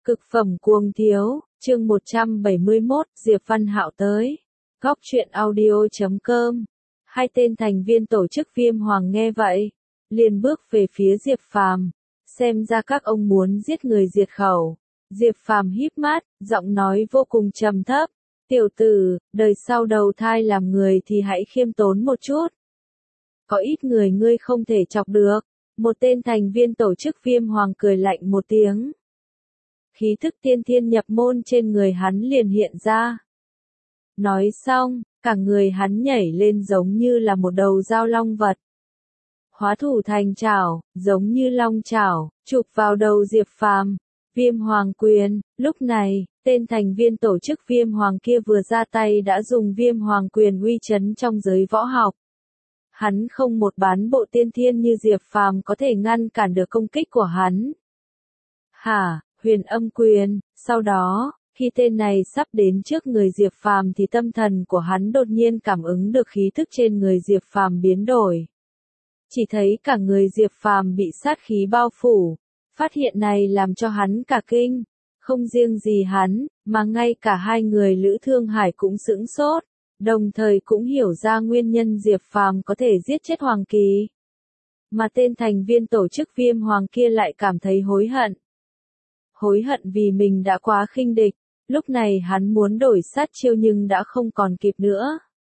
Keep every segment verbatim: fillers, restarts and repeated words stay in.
Cực phẩm cuồng thiếu, chương một trăm bảy mươi mốt, Diệp Văn Hạo tới. Góc truyện audio chấm com. Hai tên thành viên tổ chức Viêm Hoàng nghe vậy, liền bước về phía Diệp Phàm, xem ra các ông muốn giết người diệt khẩu. Diệp Phàm híp mắt, giọng nói vô cùng trầm thấp, "Tiểu tử, đời sau đầu thai làm người thì hãy khiêm tốn một chút. Có ít người ngươi không thể chọc được." Một tên thành viên tổ chức Viêm Hoàng cười lạnh một tiếng. Khí thức tiên thiên nhập môn trên người hắn liền hiện ra. Nói xong, cả người hắn nhảy lên giống như là một đầu dao long vật. Hóa thủ thành chảo, giống như long chảo, chụp vào đầu Diệp Phàm. Viêm Hoàng quyền, lúc này, tên thành viên tổ chức Viêm Hoàng kia vừa ra tay đã dùng Viêm Hoàng quyền uy chấn trong giới võ học. Hắn không một bán bộ tiên thiên như Diệp Phàm có thể ngăn cản được công kích của hắn. Hả? Huyền âm quyền, sau đó, khi tên này sắp đến trước người Diệp Phàm thì tâm thần của hắn đột nhiên cảm ứng được khí thức trên người Diệp Phàm biến đổi. Chỉ thấy cả người Diệp Phàm bị sát khí bao phủ, phát hiện này làm cho hắn cả kinh, không riêng gì hắn, mà ngay cả hai người Lữ Thương Hải cũng sững sốt, đồng thời cũng hiểu ra nguyên nhân Diệp Phàm có thể giết chết Hoàng Kỳ. Mà tên thành viên tổ chức Viêm Hoàng kia lại cảm thấy hối hận. Hối hận vì mình đã quá khinh địch, lúc này hắn muốn đổi sát chiêu nhưng đã không còn kịp nữa.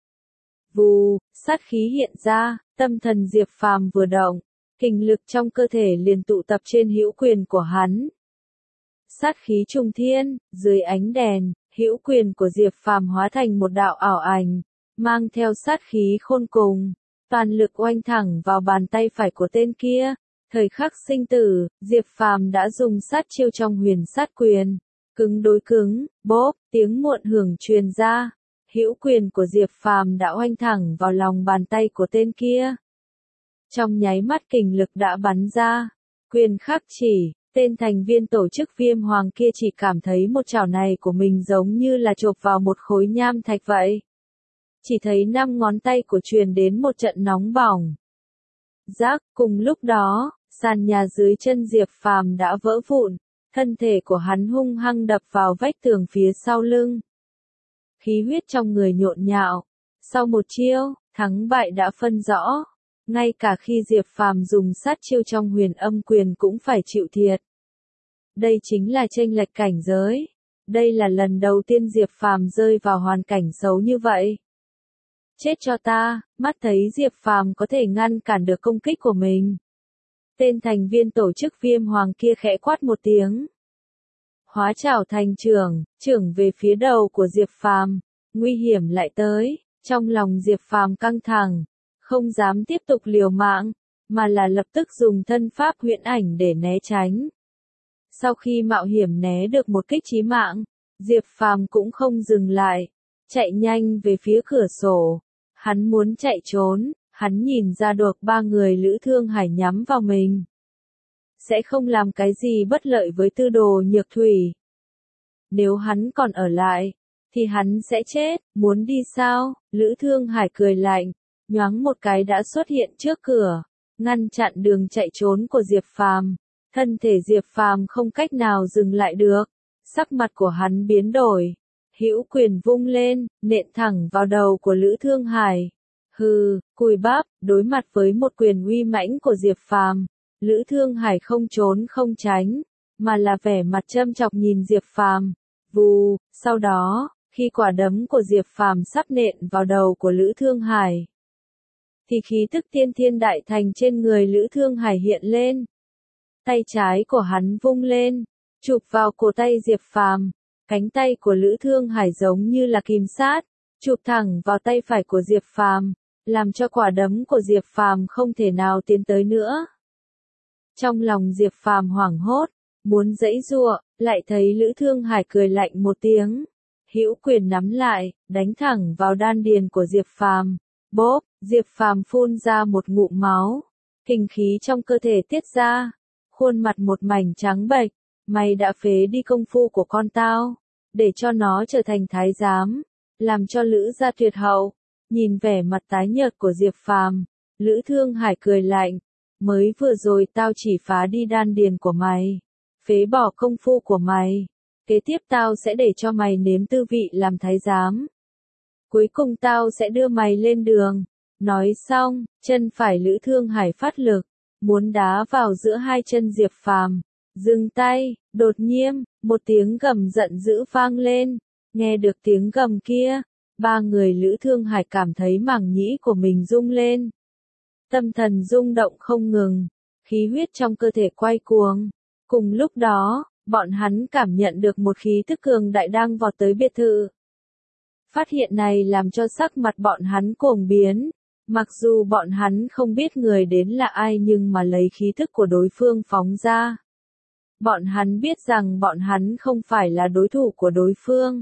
Vù, sát khí hiện ra, tâm thần Diệp Phàm vừa động, kình lực trong cơ thể liền tụ tập trên hữu quyền của hắn. Sát khí trùng thiên, dưới ánh đèn, hữu quyền của Diệp Phàm hóa thành một đạo ảo ảnh, mang theo sát khí khôn cùng, toàn lực oanh thẳng vào bàn tay phải của tên kia. Thời khắc sinh tử, Diệp Phàm đã dùng sát chiêu trong huyền sát quyền, cứng đối cứng, bốp, tiếng muộn hưởng truyền ra, hữu quyền của Diệp Phàm đã oanh thẳng vào lòng bàn tay của tên kia. Trong nháy mắt kình lực đã bắn ra, quyền khắc chỉ, tên thành viên tổ chức Viêm Hoàng kia chỉ cảm thấy một chảo này của mình giống như là chộp vào một khối nham thạch vậy. Chỉ thấy năm ngón tay của truyền đến một trận nóng bỏng. Rắc, cùng lúc đó, sàn nhà dưới chân Diệp Phàm đã vỡ vụn, thân thể của hắn hung hăng đập vào vách tường phía sau lưng. Khí huyết trong người nhộn nhạo, sau một chiêu, thắng bại đã phân rõ, ngay cả khi Diệp Phàm dùng sát chiêu trong huyền âm quyền cũng phải chịu thiệt. Đây chính là chênh lệch cảnh giới, đây là lần đầu tiên Diệp Phàm rơi vào hoàn cảnh xấu như vậy. Chết cho ta, mắt thấy Diệp Phàm có thể ngăn cản được công kích của mình. Tên thành viên tổ chức Viêm Hoàng kia khẽ quát một tiếng. Hóa trảo thành trưởng, trưởng về phía đầu của Diệp Phàm, nguy hiểm lại tới, trong lòng Diệp Phàm căng thẳng, không dám tiếp tục liều mạng, mà là lập tức dùng thân pháp huyễn ảnh để né tránh. Sau khi mạo hiểm né được một kích chí mạng, Diệp Phàm cũng không dừng lại, chạy nhanh về phía cửa sổ. Hắn muốn chạy trốn, hắn nhìn ra được ba người Lữ Thương Hải nhắm vào mình. Sẽ không làm cái gì bất lợi với Tư Đồ Nhược Thủy. Nếu hắn còn ở lại, thì hắn sẽ chết, muốn đi sao? Lữ Thương Hải cười lạnh, nhoáng một cái đã xuất hiện trước cửa, ngăn chặn đường chạy trốn của Diệp Phàm. Thân thể Diệp Phàm không cách nào dừng lại được, sắc mặt của hắn biến đổi. Hữu quyền vung lên, nện thẳng vào đầu của Lữ Thương Hải. Hừ, cùi bắp, đối mặt với một quyền uy mãnh của Diệp Phàm, Lữ Thương Hải không trốn không tránh, mà là vẻ mặt châm chọc nhìn Diệp Phàm. Vù, sau đó, khi quả đấm của Diệp Phàm sắp nện vào đầu của Lữ Thương Hải, thì khí tức tiên thiên đại thành trên người Lữ Thương Hải hiện lên. Tay trái của hắn vung lên, chụp vào cổ tay Diệp Phàm. Cánh tay của Lữ Thương Hải giống như là kìm sát, chụp thẳng vào tay phải của Diệp Phàm, làm cho quả đấm của Diệp Phàm không thể nào tiến tới nữa. Trong lòng Diệp Phàm hoảng hốt, muốn giãy giụa, lại thấy Lữ Thương Hải cười lạnh một tiếng, hữu quyền nắm lại, đánh thẳng vào đan điền của Diệp Phàm. Bốp, Diệp Phàm phun ra một ngụm máu, kình khí trong cơ thể tiết ra, khuôn mặt một mảnh trắng bệch. Mày đã phế đi công phu của con tao, để cho nó trở thành thái giám, làm cho Lữ gia tuyệt hậu. Nhìn vẻ mặt tái nhợt của Diệp Phàm, Lữ Thương Hải cười lạnh, mới vừa rồi tao chỉ phá đi đan điền của mày, phế bỏ công phu của mày. Kế tiếp tao sẽ để cho mày nếm tư vị làm thái giám. Cuối cùng tao sẽ đưa mày lên đường. Nói xong, chân phải Lữ Thương Hải phát lực, muốn đá vào giữa hai chân Diệp Phàm. Dừng tay, đột nhiên, một tiếng gầm giận dữ vang lên. Nghe được tiếng gầm kia, ba người Lữ Thương Hải cảm thấy màng nhĩ của mình rung lên. Tâm thần rung động không ngừng, khí huyết trong cơ thể quay cuồng. Cùng lúc đó, bọn hắn cảm nhận được một khí tức cường đại đang vọt tới biệt thự. Phát hiện này làm cho sắc mặt bọn hắn cuồng biến. Mặc dù bọn hắn không biết người đến là ai nhưng mà lấy khí thức của đối phương phóng ra. Bọn hắn biết rằng bọn hắn không phải là đối thủ của đối phương.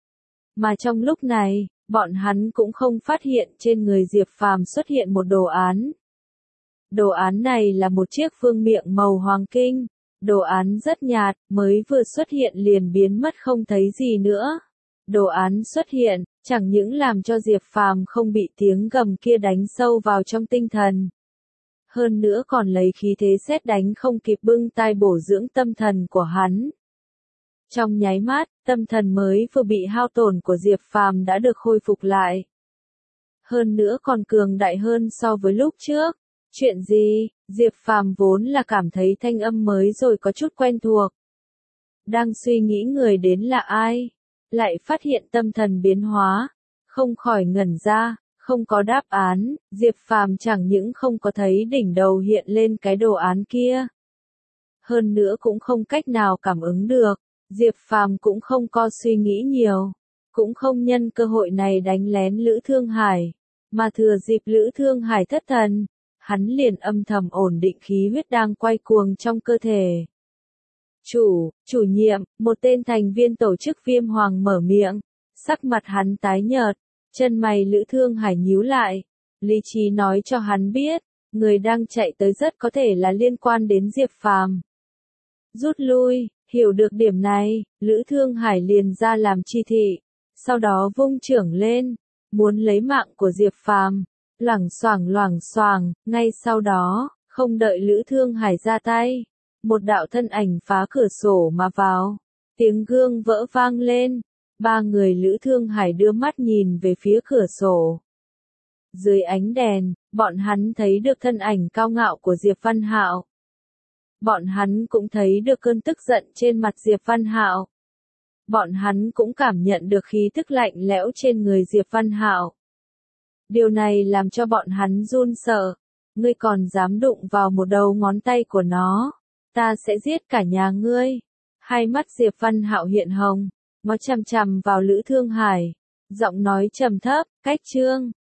Mà trong lúc này, bọn hắn cũng không phát hiện trên người Diệp Phàm xuất hiện một đồ án. Đồ án này là một chiếc phương miệng màu hoàng kim. Đồ án rất nhạt, mới vừa xuất hiện liền biến mất không thấy gì nữa. Đồ án xuất hiện, chẳng những làm cho Diệp Phàm không bị tiếng gầm kia đánh sâu vào trong tinh thần. Hơn nữa còn lấy khí thế sét đánh không kịp bưng tay bổ dưỡng tâm thần của hắn. Trong nháy mắt, tâm thần mới vừa bị hao tổn của Diệp Phàm đã được khôi phục lại. Hơn nữa còn cường đại hơn so với lúc trước. Chuyện gì? Diệp Phàm vốn là cảm thấy thanh âm mới rồi có chút quen thuộc. Đang suy nghĩ người đến là ai? Lại phát hiện tâm thần biến hóa, không khỏi ngẩn ra, không có đáp án, Diệp Phàm chẳng những không có thấy đỉnh đầu hiện lên cái đồ án kia. Hơn nữa cũng không cách nào cảm ứng được, Diệp Phàm cũng không có suy nghĩ nhiều, cũng không nhân cơ hội này đánh lén Lữ Thương Hải, mà thừa dịp Lữ Thương Hải thất thần, hắn liền âm thầm ổn định khí huyết đang quay cuồng trong cơ thể. Chủ, chủ nhiệm, một tên thành viên tổ chức Viêm Hoàng mở miệng, sắc mặt hắn tái nhợt, chân mày Lữ Thương Hải nhíu lại, lý trí nói cho hắn biết, người đang chạy tới rất có thể là liên quan đến Diệp Phàm. Rút lui, hiểu được điểm này, Lữ Thương Hải liền ra làm chi thị, sau đó vung chưởng lên, muốn lấy mạng của Diệp Phàm, loảng xoảng loảng xoảng, ngay sau đó, không đợi Lữ Thương Hải ra tay. Một đạo thân ảnh phá cửa sổ mà vào, tiếng gương vỡ vang lên, ba người Lữ Thương Hải đưa mắt nhìn về phía cửa sổ. Dưới ánh đèn, bọn hắn thấy được thân ảnh cao ngạo của Diệp Văn Hạo. Bọn hắn cũng thấy được cơn tức giận trên mặt Diệp Văn Hạo. Bọn hắn cũng cảm nhận được khí tức lạnh lẽo trên người Diệp Văn Hạo. Điều này làm cho bọn hắn run sợ. Ngươi còn dám đụng vào một đầu ngón tay của nó, ta sẽ giết cả nhà ngươi. Hai mắt Diệp Văn Hạo hiện hồng, ngó chằm chằm vào Lữ Thương Hải, giọng nói trầm thấp, cách chương.